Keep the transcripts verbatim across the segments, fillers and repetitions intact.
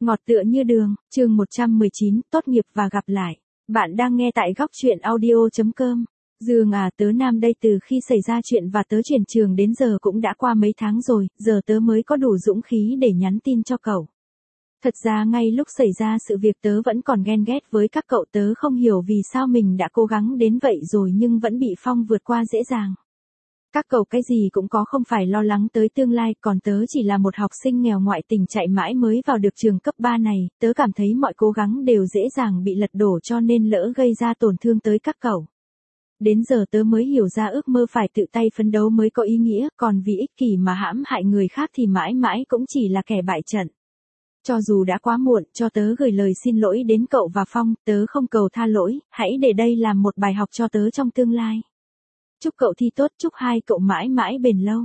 Ngọt tựa như đường, chương một trăm mười chín, tốt nghiệp và gặp lại. Bạn đang nghe tại góc truyện audio chấm com. Dương à, tớ Nam đây, từ khi xảy ra chuyện và tớ chuyển trường đến giờ cũng đã qua mấy tháng rồi, giờ tớ mới có đủ dũng khí để nhắn tin cho cậu. Thật ra ngay lúc xảy ra sự việc tớ vẫn còn ghen ghét với các cậu, tớ không hiểu vì sao mình đã cố gắng đến vậy rồi nhưng vẫn bị Phong vượt qua dễ dàng. Các cậu cái gì cũng có, không phải lo lắng tới tương lai, còn tớ chỉ là một học sinh nghèo ngoại tình chạy mãi mới vào được trường cấp ba này, tớ cảm thấy mọi cố gắng đều dễ dàng bị lật đổ cho nên lỡ gây ra tổn thương tới các cậu. Đến giờ tớ mới hiểu ra ước mơ phải tự tay phấn đấu mới có ý nghĩa, còn vì ích kỷ mà hãm hại người khác thì mãi mãi cũng chỉ là kẻ bại trận. Cho dù đã quá muộn, cho tớ gửi lời xin lỗi đến cậu và Phong, tớ không cầu tha lỗi, hãy để đây làm một bài học cho tớ trong tương lai. Chúc cậu thi tốt, chúc hai cậu mãi mãi bền lâu.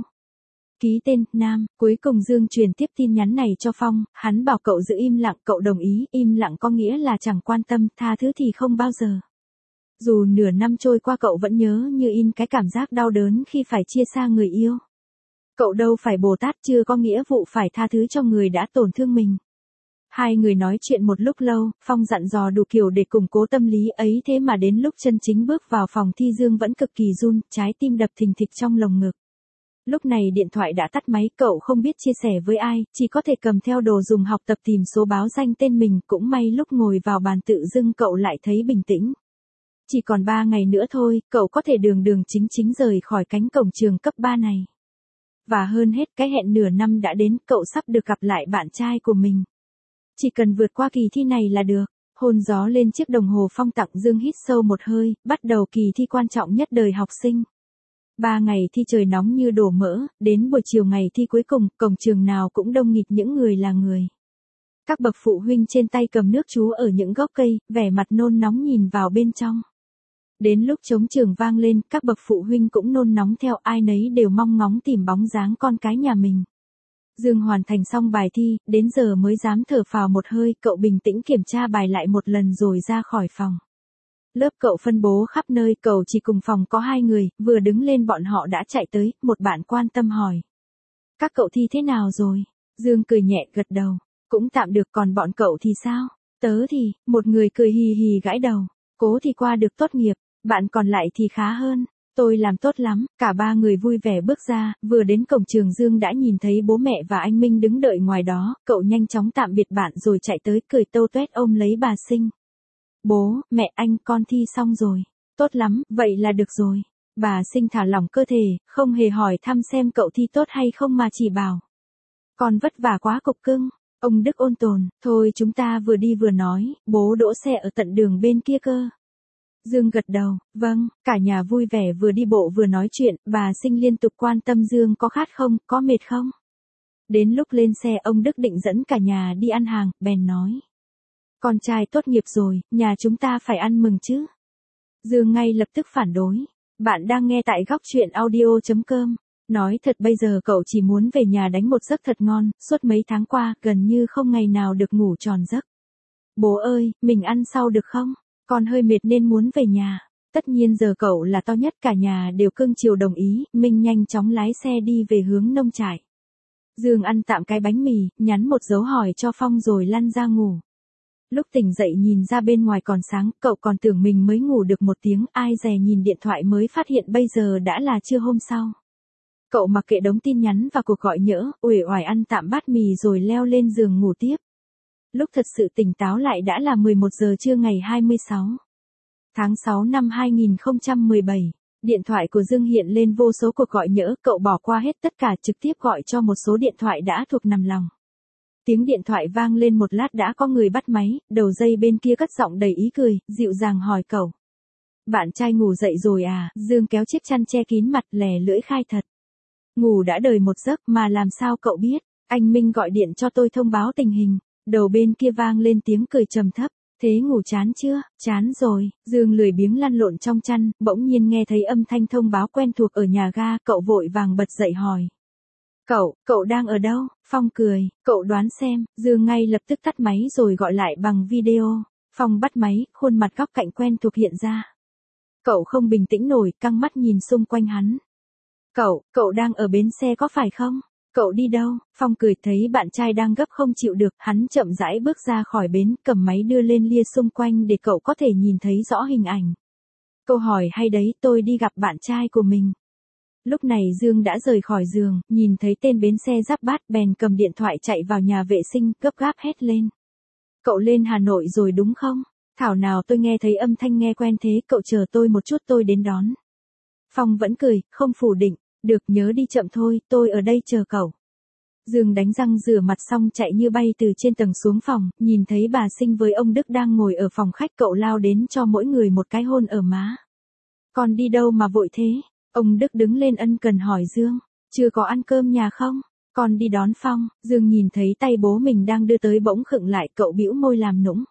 Ký tên, Nam. Cuối cùng Dương truyền tiếp tin nhắn này cho Phong, hắn bảo cậu giữ im lặng, cậu đồng ý, im lặng có nghĩa là chẳng quan tâm, tha thứ thì không bao giờ. Dù nửa năm trôi qua cậu vẫn nhớ như in cái cảm giác đau đớn khi phải chia xa người yêu. Cậu đâu phải Bồ Tát, chưa có nghĩa vụ phải tha thứ cho người đã tổn thương mình. Hai người nói chuyện một lúc lâu, Phong dặn dò đủ kiểu để củng cố tâm lý ấy, thế mà đến lúc chân chính bước vào phòng thi Dương vẫn cực kỳ run, trái tim đập thình thịch trong lồng ngực. Lúc này điện thoại đã tắt máy, cậu không biết chia sẻ với ai, chỉ có thể cầm theo đồ dùng học tập tìm số báo danh tên mình, cũng may lúc ngồi vào bàn tự dưng cậu lại thấy bình tĩnh. Chỉ còn ba ngày nữa thôi, cậu có thể đường đường chính chính rời khỏi cánh cổng trường cấp ba này. Và hơn hết, cái hẹn nửa năm đã đến, cậu sắp được gặp lại bạn trai của mình. Chỉ cần vượt qua kỳ thi này là được. Hôn gió lên chiếc đồng hồ Phong tặng Dương, hít sâu một hơi, bắt đầu kỳ thi quan trọng nhất đời học sinh. Ba ngày thi trời nóng như đổ mỡ, đến buổi chiều ngày thi cuối cùng, cổng trường nào cũng đông nghịt những người là người. Các bậc phụ huynh trên tay cầm nước chú ở những gốc cây, vẻ mặt nôn nóng nhìn vào bên trong. Đến lúc trống trường vang lên, các bậc phụ huynh cũng nôn nóng theo, ai nấy đều mong ngóng tìm bóng dáng con cái nhà mình. Dương hoàn thành xong bài thi, đến giờ mới dám thở phào một hơi, cậu bình tĩnh kiểm tra bài lại một lần rồi ra khỏi phòng. Lớp cậu phân bố khắp nơi, cậu chỉ cùng phòng có hai người, vừa đứng lên bọn họ đã chạy tới, một bạn quan tâm hỏi. Các cậu thi thế nào rồi? Dương cười nhẹ gật đầu. Cũng tạm được, còn bọn cậu thì sao? Tớ thì, một người cười hì hì gãi đầu. Cố thì qua được tốt nghiệp, bạn còn lại thì khá hơn. Tôi làm tốt lắm. Cả ba người vui vẻ bước ra, vừa đến cổng trường Dương đã nhìn thấy bố mẹ và anh Minh đứng đợi ngoài đó, cậu nhanh chóng tạm biệt bạn rồi chạy tới cười tâu tuét ôm lấy bà Sinh. Bố, mẹ, anh, con thi xong rồi. Tốt lắm, vậy là được rồi. Bà Sinh thả lỏng cơ thể, không hề hỏi thăm xem cậu thi tốt hay không mà chỉ bảo. Con vất vả quá cục cưng. Ông Đức ôn tồn, thôi chúng ta vừa đi vừa nói, bố đỗ xe ở tận đường bên kia cơ. Dương gật đầu, vâng, cả nhà vui vẻ vừa đi bộ vừa nói chuyện, bà Sinh liên tục quan tâm Dương có khát không, có mệt không. Đến lúc lên xe ông Đức định dẫn cả nhà đi ăn hàng, bèn nói. Con trai tốt nghiệp rồi, nhà chúng ta phải ăn mừng chứ. Dương ngay lập tức phản đối. Bạn đang nghe tại góc truyện audio chấm com. Nói thật bây giờ cậu chỉ muốn về nhà đánh một giấc thật ngon, suốt mấy tháng qua, gần như không ngày nào được ngủ tròn giấc. Bố ơi, mình ăn sau được không? Con hơi mệt nên muốn về nhà. Tất nhiên giờ cậu là to nhất, cả nhà đều cưng chiều đồng ý, Minh nhanh chóng lái xe đi về hướng nông trại. Dương ăn tạm cái bánh mì, nhắn một dấu hỏi cho Phong rồi lăn ra ngủ. Lúc tỉnh dậy nhìn ra bên ngoài còn sáng, cậu còn tưởng mình mới ngủ được một tiếng, ai dè nhìn điện thoại mới phát hiện bây giờ đã là trưa hôm sau. Cậu mặc kệ đống tin nhắn và cuộc gọi nhỡ, uể oải ăn tạm bát mì rồi leo lên giường ngủ tiếp. Lúc thật sự tỉnh táo lại đã là mười một giờ trưa ngày hai mươi sáu tháng sáu năm hai nghìn không trăm mười bảy. Điện thoại của Dương hiện lên vô số cuộc gọi nhỡ, cậu bỏ qua hết tất cả trực tiếp gọi cho một số điện thoại đã thuộc nằm lòng. Tiếng điện thoại vang lên một lát đã có người bắt máy, đầu dây bên kia cất giọng đầy ý cười, dịu dàng hỏi cậu. Bạn trai ngủ dậy rồi à? Dương kéo chiếc chăn che kín mặt, lè lưỡi khai thật. Ngủ đã đời một giấc mà làm sao cậu biết? Anh Minh gọi điện cho tôi thông báo tình hình. Đầu bên kia vang lên tiếng cười trầm thấp. Thế ngủ chán chưa? Chán rồi. Dương lười biếng lăn lộn trong chăn, bỗng nhiên nghe thấy âm thanh thông báo quen thuộc ở nhà ga, cậu vội vàng bật dậy hỏi. Cậu, cậu đang ở đâu? Phong cười, cậu đoán xem. Dương ngay lập tức tắt máy rồi gọi lại bằng video. Phong bắt máy, khuôn mặt góc cạnh quen thuộc hiện ra. Cậu không bình tĩnh nổi, căng mắt nhìn xung quanh hắn. Cậu, cậu đang ở bến xe có phải không? Cậu đi đâu? Phong cười thấy bạn trai đang gấp không chịu được, hắn chậm rãi bước ra khỏi bến, cầm máy đưa lên lia xung quanh để cậu có thể nhìn thấy rõ hình ảnh. Câu hỏi hay đấy, tôi đi gặp bạn trai của mình. Lúc này Dương đã rời khỏi giường, nhìn thấy tên bến xe Giáp Bát bèn cầm điện thoại chạy vào nhà vệ sinh, gấp gáp hét lên. Cậu lên Hà Nội rồi đúng không? Thảo nào tôi nghe thấy âm thanh nghe quen thế, cậu chờ tôi một chút tôi đến đón. Phong vẫn cười, không phủ định, được nhớ đi chậm thôi, tôi ở đây chờ cậu. Dương đánh răng rửa mặt xong chạy như bay từ trên tầng xuống phòng, nhìn thấy bà Sinh với ông Đức đang ngồi ở phòng khách, cậu lao đến cho mỗi người một cái hôn ở má. Con đi đâu mà vội thế? Ông Đức đứng lên ân cần hỏi Dương, chưa có ăn cơm nhà không? Con đi đón Phong. Dương nhìn thấy tay bố mình đang đưa tới bỗng khựng lại, cậu bĩu môi làm nũng.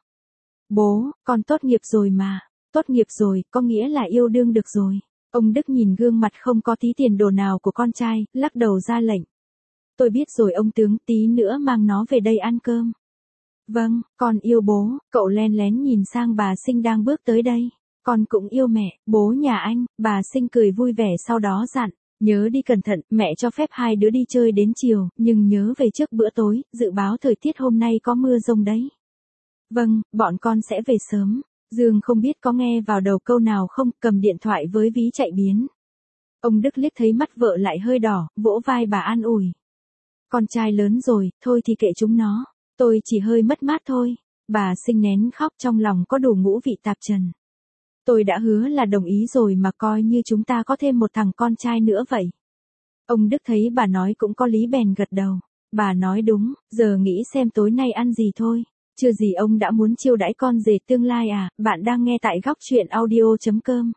Bố, con tốt nghiệp rồi mà. Tốt nghiệp rồi, có nghĩa là yêu đương được rồi. Ông Đức nhìn gương mặt không có tí tiền đồ nào của con trai, lắc đầu ra lệnh. Tôi biết rồi ông tướng, tí nữa mang nó về đây ăn cơm. Vâng, con yêu bố. Cậu len lén nhìn sang bà Sinh đang bước tới đây. Con cũng yêu mẹ, bố nhà anh. Bà Sinh cười vui vẻ sau đó dặn. Nhớ đi cẩn thận, mẹ cho phép hai đứa đi chơi đến chiều, nhưng nhớ về trước bữa tối, dự báo thời tiết hôm nay có mưa rông đấy. Vâng, bọn con sẽ về sớm. Dương không biết có nghe vào đầu câu nào không, cầm điện thoại với ví chạy biến. Ông Đức liếc thấy mắt vợ lại hơi đỏ, vỗ vai bà an ủi. Con trai lớn rồi, thôi thì kệ chúng nó, tôi chỉ hơi mất mát thôi. Bà Sinh nén khóc, trong lòng có đủ ngũ vị tạp trần. Tôi đã hứa là đồng ý rồi mà, coi như chúng ta có thêm một thằng con trai nữa vậy. Ông Đức thấy bà nói cũng có lý bèn gật đầu. Bà nói đúng, giờ nghĩ xem tối nay ăn gì thôi. Chưa gì ông đã muốn chiêu đãi con rể tương lai à? Bạn đang nghe tại góc truyện audio chấm com.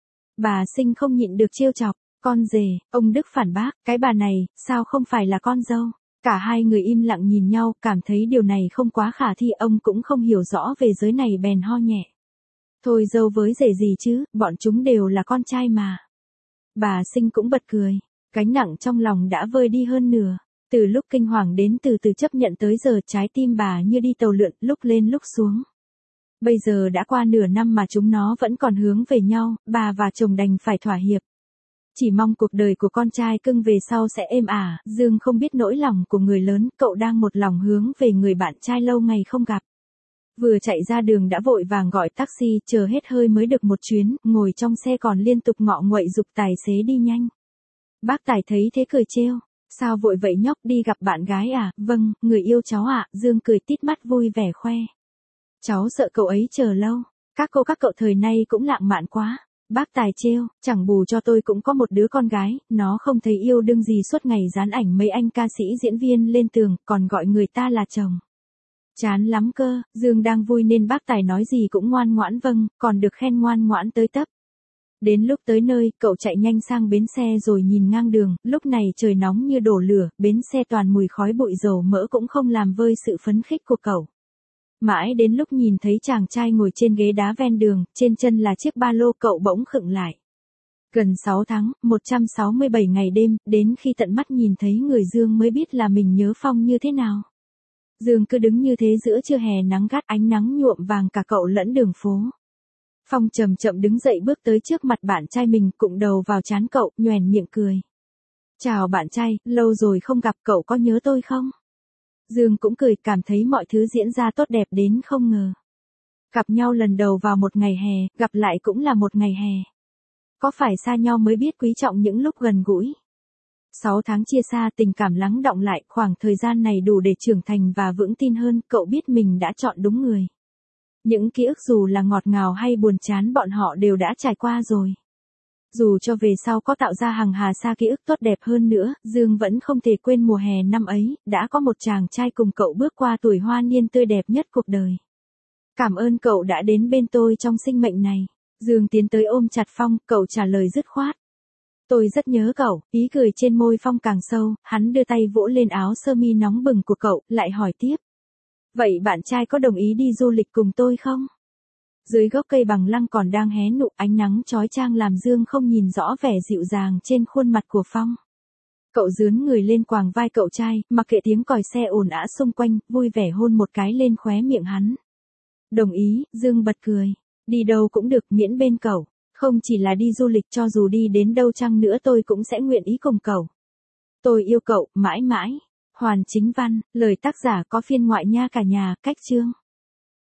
Bà Sinh không nhịn được trêu chọc. Con rể, ông Đức phản bác, cái bà này, sao không phải là con dâu? Cả hai người im lặng nhìn nhau, cảm thấy điều này không quá khả thi, ông cũng không hiểu rõ về giới này bèn ho nhẹ. Thôi dâu với rể gì chứ, bọn chúng đều là con trai mà. Bà Sinh cũng bật cười, gánh nặng trong lòng đã vơi đi hơn nửa. Từ lúc kinh hoàng đến từ từ chấp nhận tới giờ, trái tim bà như đi tàu lượn, lúc lên lúc xuống. Bây giờ đã qua nửa năm mà chúng nó vẫn còn hướng về nhau, bà và chồng đành phải thỏa hiệp. Chỉ mong cuộc đời của con trai cưng về sau sẽ êm ả. Dương không biết nỗi lòng của người lớn, cậu đang một lòng hướng về người bạn trai lâu ngày không gặp. Vừa chạy ra đường đã vội vàng gọi taxi, chờ hết hơi mới được một chuyến, ngồi trong xe còn liên tục ngọ nguậy giục tài xế đi nhanh. Bác tài thấy thế cười trêu. Sao vội vậy nhóc, đi gặp bạn gái à? Vâng, người yêu cháu ạ. Dương cười tít mắt vui vẻ khoe. Cháu sợ cậu ấy chờ lâu. Các cô các cậu thời nay cũng lãng mạn quá. Bác tài trêu, chẳng bù cho tôi cũng có một đứa con gái, nó không thấy yêu đương gì suốt ngày dán ảnh mấy anh ca sĩ diễn viên lên tường, còn gọi người ta là chồng. Chán lắm cơ. Dương đang vui nên bác tài nói gì cũng ngoan ngoãn vâng, còn được khen ngoan ngoãn tới tấp. Đến lúc tới nơi, cậu chạy nhanh sang bến xe rồi nhìn ngang đường, lúc này trời nóng như đổ lửa, bến xe toàn mùi khói bụi dầu mỡ cũng không làm vơi sự phấn khích của cậu. Mãi đến lúc nhìn thấy chàng trai ngồi trên ghế đá ven đường, trên chân là chiếc ba lô, cậu bỗng khựng lại. Gần sáu tháng, một trăm sáu mươi bảy ngày đêm, đến khi tận mắt nhìn thấy người Dương mới biết là mình nhớ Phong như thế nào. Dương cứ đứng như thế giữa trưa hè nắng gắt, ánh nắng nhuộm vàng cả cậu lẫn đường phố. Phong chậm chậm đứng dậy bước tới trước mặt bạn trai mình, cụng đầu vào trán cậu, nhoẻn miệng cười. Chào bạn trai, lâu rồi không gặp, cậu có nhớ tôi không? Dương cũng cười, cảm thấy mọi thứ diễn ra tốt đẹp đến không ngờ. Gặp nhau lần đầu vào một ngày hè, gặp lại cũng là một ngày hè. Có phải xa nhau mới biết quý trọng những lúc gần gũi? Sáu tháng chia xa, tình cảm lắng đọng lại, khoảng thời gian này đủ để trưởng thành và vững tin hơn, cậu biết mình đã chọn đúng người. Những ký ức dù là ngọt ngào hay buồn chán bọn họ đều đã trải qua rồi. Dù cho về sau có tạo ra hàng hà sa ký ức tốt đẹp hơn nữa, Dương vẫn không thể quên mùa hè năm ấy, đã có một chàng trai cùng cậu bước qua tuổi hoa niên tươi đẹp nhất cuộc đời. Cảm ơn cậu đã đến bên tôi trong sinh mệnh này. Dương tiến tới ôm chặt Phong, cậu trả lời dứt khoát. Tôi rất nhớ cậu, ý cười trên môi Phong càng sâu, hắn đưa tay vỗ lên áo sơ mi nóng bừng của cậu, lại hỏi tiếp. Vậy bạn trai có đồng ý đi du lịch cùng tôi không? Dưới gốc cây bằng lăng còn đang hé nụ, ánh nắng chói chang làm Dương không nhìn rõ vẻ dịu dàng trên khuôn mặt của Phong. Cậu dướn người lên quàng vai cậu trai, mặc kệ tiếng còi xe ồn ào xung quanh, vui vẻ hôn một cái lên khóe miệng hắn. Đồng ý, Dương bật cười. Đi đâu cũng được, miễn bên cậu. Không chỉ là đi du lịch, cho dù đi đến đâu chăng nữa tôi cũng sẽ nguyện ý cùng cậu. Tôi yêu cậu, mãi mãi. Hoàn Chính Văn, lời tác giả có phiên ngoại nha cả nhà, cách chương.